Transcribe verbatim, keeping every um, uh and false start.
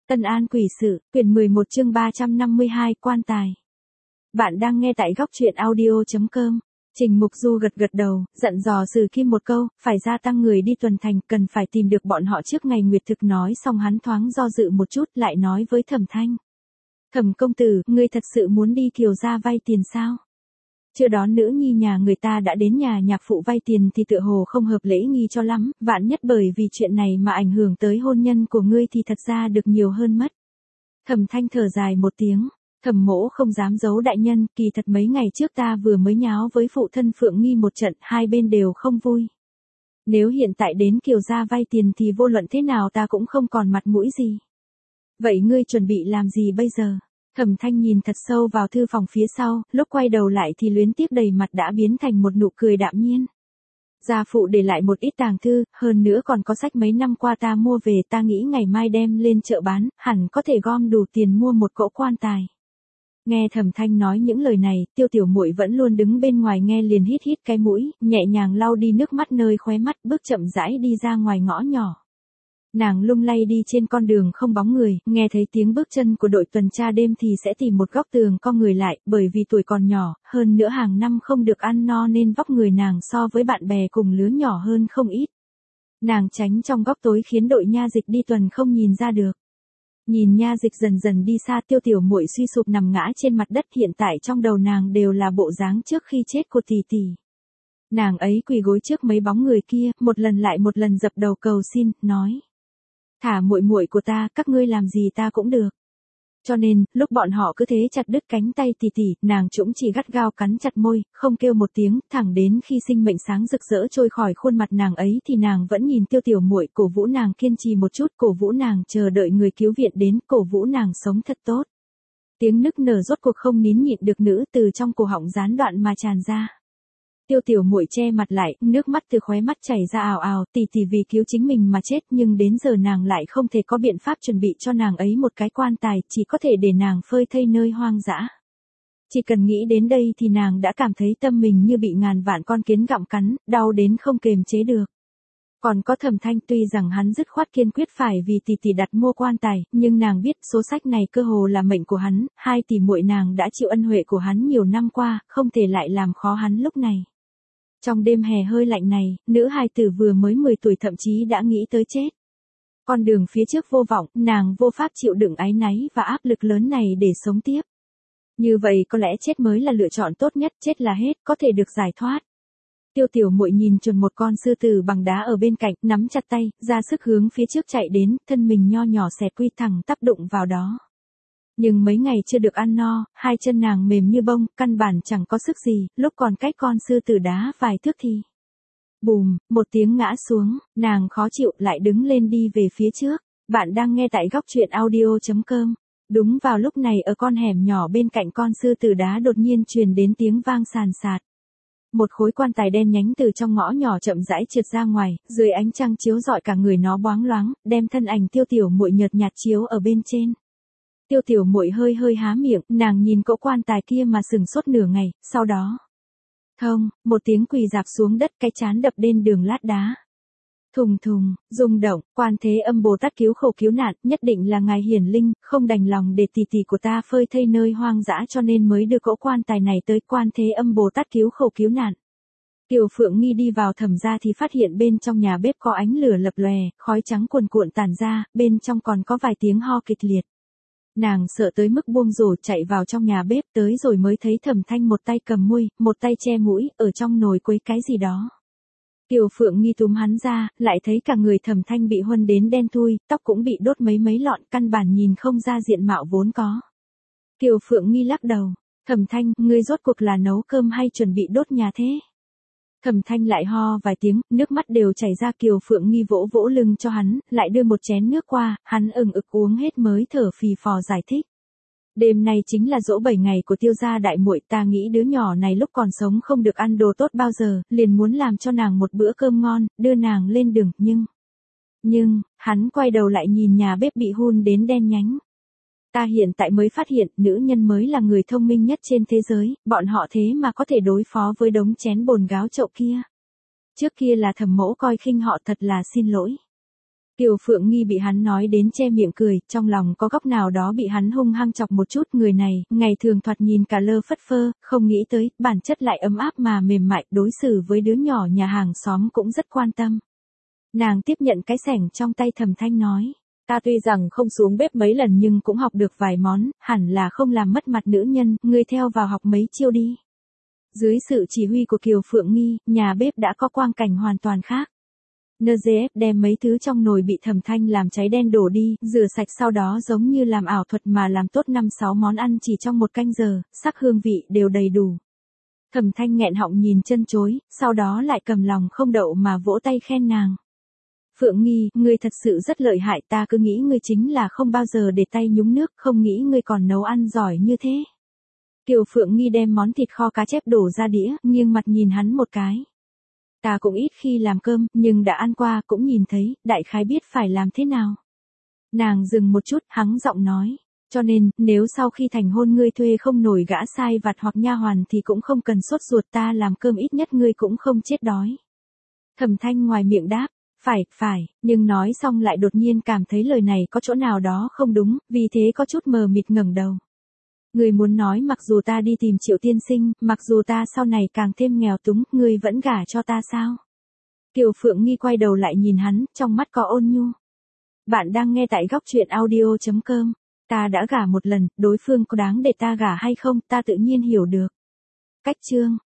Tân An quỷ sự, quyển mười một chương ba trăm năm mươi hai, quan tài. Bạn đang nghe tại góc truyện audio chấm com. Trình Mục Du gật gật đầu, dặn dò Sử Kim một câu, phải gia tăng người đi tuần thành, cần phải tìm được bọn họ trước ngày nguyệt thực. Nói xong hắn thoáng do dự một chút, lại nói với Thẩm Thanh. Thẩm công tử, ngươi thật sự muốn đi Kiều gia vay tiền sao? Chưa đón nữ nhi nhà người ta đã đến nhà nhạc phụ vay tiền thì tựa hồ không hợp lễ nghi cho lắm, vạn nhất bởi vì chuyện này mà ảnh hưởng tới hôn nhân của ngươi thì thật ra được nhiều hơn mất. Thẩm Thanh thở dài một tiếng, Thẩm mỗ không dám giấu đại nhân, kỳ thật mấy ngày trước ta vừa mới nháo với phụ thân Phượng Nghi một trận, hai bên đều không vui. Nếu hiện tại đến Kiều gia vay tiền thì vô luận thế nào ta cũng không còn mặt mũi gì. Vậy ngươi chuẩn bị làm gì bây giờ? Thẩm Thanh nhìn thật sâu vào thư phòng phía sau, lúc quay đầu lại thì luyến tiếc đầy mặt đã biến thành một nụ cười đạm nhiên. Gia phụ để lại một ít tàng thư, hơn nữa còn có sách mấy năm qua ta mua về, ta nghĩ ngày mai đem lên chợ bán, hẳn có thể gom đủ tiền mua một cỗ quan tài. Nghe Thẩm Thanh nói những lời này, Tiêu Tiểu Muội vẫn luôn đứng bên ngoài nghe liền hít hít cái mũi, nhẹ nhàng lau đi nước mắt nơi khóe mắt, bước chậm rãi đi ra ngoài ngõ nhỏ. Nàng lung lay đi trên con đường không bóng người, nghe thấy tiếng bước chân của đội tuần tra đêm thì sẽ tìm một góc tường co người lại, bởi vì tuổi còn nhỏ, hơn nữa hàng năm không được ăn no nên vóc người nàng so với bạn bè cùng lứa nhỏ hơn không ít. Nàng tránh trong góc tối khiến đội nha dịch đi tuần không nhìn ra được. Nhìn nha dịch dần dần đi xa, Tiêu Tiểu Muội suy sụp nằm ngã trên mặt đất, hiện tại trong đầu nàng đều là bộ dáng trước khi chết của tỷ tỷ. Nàng ấy quỳ gối trước mấy bóng người kia, một lần lại một lần dập đầu cầu xin, nói: "Thả muội muội của ta, các ngươi làm gì ta cũng được." Cho nên, lúc bọn họ cứ thế chặt đứt cánh tay tỷ tỷ, nàng cũng chỉ gắt gao cắn chặt môi, không kêu một tiếng, thẳng đến khi sinh mệnh sáng rực rỡ trôi khỏi khuôn mặt nàng ấy thì nàng vẫn nhìn Tiêu Tiểu Muội, cổ vũ nàng kiên trì một chút, cổ vũ nàng chờ đợi người cứu viện đến, cổ vũ nàng sống thật tốt. Tiếng nức nở rốt cuộc không nín nhịn được nữa, từ trong cổ họng gián đoạn mà tràn ra. Tiêu Tiểu Muội che mặt lại, nước mắt từ khóe mắt chảy ra ào ào, tỷ tỷ vì cứu chính mình mà chết, nhưng đến giờ nàng lại không thể có biện pháp chuẩn bị cho nàng ấy một cái quan tài, chỉ có thể để nàng phơi thây nơi hoang dã. Chỉ cần nghĩ đến đây thì nàng đã cảm thấy tâm mình như bị ngàn vạn con kiến gặm cắn, đau đến không kềm chế được. Còn có Thẩm Thanh, tuy rằng hắn dứt khoát kiên quyết phải vì tỷ tỷ đặt mua quan tài, nhưng nàng biết số sách này cơ hồ là mệnh của hắn, hai tỷ muội nàng đã chịu ân huệ của hắn nhiều năm qua, không thể lại làm khó hắn lúc này. Trong đêm hè hơi lạnh này, nữ hài tử vừa mới mười tuổi thậm chí đã nghĩ tới chết. Con đường phía trước vô vọng, nàng vô pháp chịu đựng áy náy và áp lực lớn này để sống tiếp. Như vậy có lẽ chết mới là lựa chọn tốt nhất, chết là hết, có thể được giải thoát. Tiêu Tiểu Muội nhìn chuẩn một con sư tử bằng đá ở bên cạnh, nắm chặt tay, ra sức hướng phía trước chạy đến, thân mình nho nhỏ xẹt quy thẳng tắp đụng vào đó. Nhưng mấy ngày chưa được ăn no, hai chân nàng mềm như bông, căn bản chẳng có sức gì, lúc còn cách con sư tử đá vài thước thì bùm, một tiếng ngã xuống, nàng khó chịu lại đứng lên đi về phía trước. Bạn đang nghe tại góc truyện audio chấm com. Đúng vào lúc này ở con hẻm nhỏ bên cạnh con sư tử đá đột nhiên truyền đến tiếng vang sàn sạt. Một khối quan tài đen nhánh từ trong ngõ nhỏ chậm rãi trượt ra ngoài, dưới ánh trăng chiếu rọi cả người nó bóng loáng, đem thân ảnh Tiêu Tiểu Muội nhợt nhạt chiếu ở bên trên. Tiêu Tiểu Muội hơi hơi há miệng, nàng nhìn cỗ quan tài kia mà sừng sốt nửa ngày, sau đó thông, một tiếng quỳ rạp xuống đất, cái chán đập lên đường lát đá. Thùng thùng, rung động, Quan Thế Âm Bồ Tát cứu khổ cứu nạn, nhất định là ngài hiển linh, không đành lòng để tỷ tỷ của ta phơi thây nơi hoang dã cho nên mới đưa cỗ quan tài này tới. Quan Thế Âm Bồ Tát cứu khổ cứu nạn. Kiều Phượng Nghi đi vào Thẩm gia thì phát hiện bên trong nhà bếp có ánh lửa lập lòe, khói trắng cuồn cuộn tản ra, bên trong còn có vài tiếng ho kịch liệt. Nàng sợ tới mức buông rổ chạy vào trong nhà bếp, tới rồi mới thấy Thẩm Thanh một tay cầm muôi, một tay che mũi, ở trong nồi quấy cái gì đó. Kiều Phượng Nghi túm hắn ra, lại thấy cả người Thẩm Thanh bị huân đến đen thui, tóc cũng bị đốt mấy mấy lọn, căn bản nhìn không ra diện mạo vốn có. Kiều Phượng Nghi lắc đầu, Thẩm Thanh, ngươi rốt cuộc là nấu cơm hay chuẩn bị đốt nhà thế? Thẩm Thanh lại ho vài tiếng, nước mắt đều chảy ra. Kiều Phượng Nghi vỗ vỗ lưng cho hắn, lại đưa một chén nước qua, hắn ừng ực uống hết mới thở phì phò giải thích. Đêm nay chính là giỗ bảy ngày của Tiêu gia đại muội, ta nghĩ đứa nhỏ này lúc còn sống không được ăn đồ tốt bao giờ, liền muốn làm cho nàng một bữa cơm ngon, đưa nàng lên đường, nhưng... Nhưng, hắn quay đầu lại nhìn nhà bếp bị hun đến đen nhánh. Ta hiện tại mới phát hiện, nữ nhân mới là người thông minh nhất trên thế giới, bọn họ thế mà có thể đối phó với đống chén bồn gáo chậu kia. Trước kia là Thẩm mỗ coi khinh họ, thật là xin lỗi. Kiều Phượng Nghi bị hắn nói đến che miệng cười, trong lòng có góc nào đó bị hắn hung hăng chọc một chút. Người này, ngày thường thoạt nhìn cả lơ phất phơ, không nghĩ tới, bản chất lại ấm áp mà mềm mại, đối xử với đứa nhỏ nhà hàng xóm cũng rất quan tâm. Nàng tiếp nhận cái xẻng trong tay Thẩm Thanh nói, ta tuy rằng không xuống bếp mấy lần nhưng cũng học được vài món, hẳn là không làm mất mặt nữ nhân, ngươi theo vào học mấy chiêu đi. Dưới sự chỉ huy của Kiều Phượng Nghi, nhà bếp đã có quang cảnh hoàn toàn khác. en giê ép đem mấy thứ trong nồi bị Thẩm Thanh làm cháy đen đổ đi, rửa sạch sau đó giống như làm ảo thuật mà làm tốt năm sáu món ăn chỉ trong một canh giờ, sắc hương vị đều đầy đủ. Thẩm Thanh nghẹn họng nhìn chân chối, sau đó lại cầm lòng không đậu mà vỗ tay khen nàng. Phượng Nghi, ngươi thật sự rất lợi hại, ta cứ nghĩ ngươi chính là không bao giờ để tay nhúng nước, không nghĩ ngươi còn nấu ăn giỏi như thế. Kiều Phượng Nghi đem món thịt kho cá chép đổ ra đĩa, nghiêng mặt nhìn hắn một cái. Ta cũng ít khi làm cơm, nhưng đã ăn qua cũng nhìn thấy, đại khái biết phải làm thế nào. Nàng dừng một chút, hắng giọng nói. Cho nên, nếu sau khi thành hôn ngươi thuê không nổi gã sai vặt hoặc nha hoàn thì cũng không cần sốt ruột, ta làm cơm ít nhất ngươi cũng không chết đói. Thẩm Thanh ngoài miệng đáp. Phải, phải, nhưng nói xong lại đột nhiên cảm thấy lời này có chỗ nào đó không đúng, vì thế có chút mờ mịt ngẩng đầu. Người muốn nói mặc dù ta đi tìm Triệu tiên sinh, mặc dù ta sau này càng thêm nghèo túng, ngươi vẫn gả cho ta sao? Kiều Phượng Nghi quay đầu lại nhìn hắn, trong mắt có ôn nhu. Bạn đang nghe tại góc truyện audio chấm com. Ta đã gả một lần, đối phương có đáng để ta gả hay không, ta tự nhiên hiểu được. Cách chương.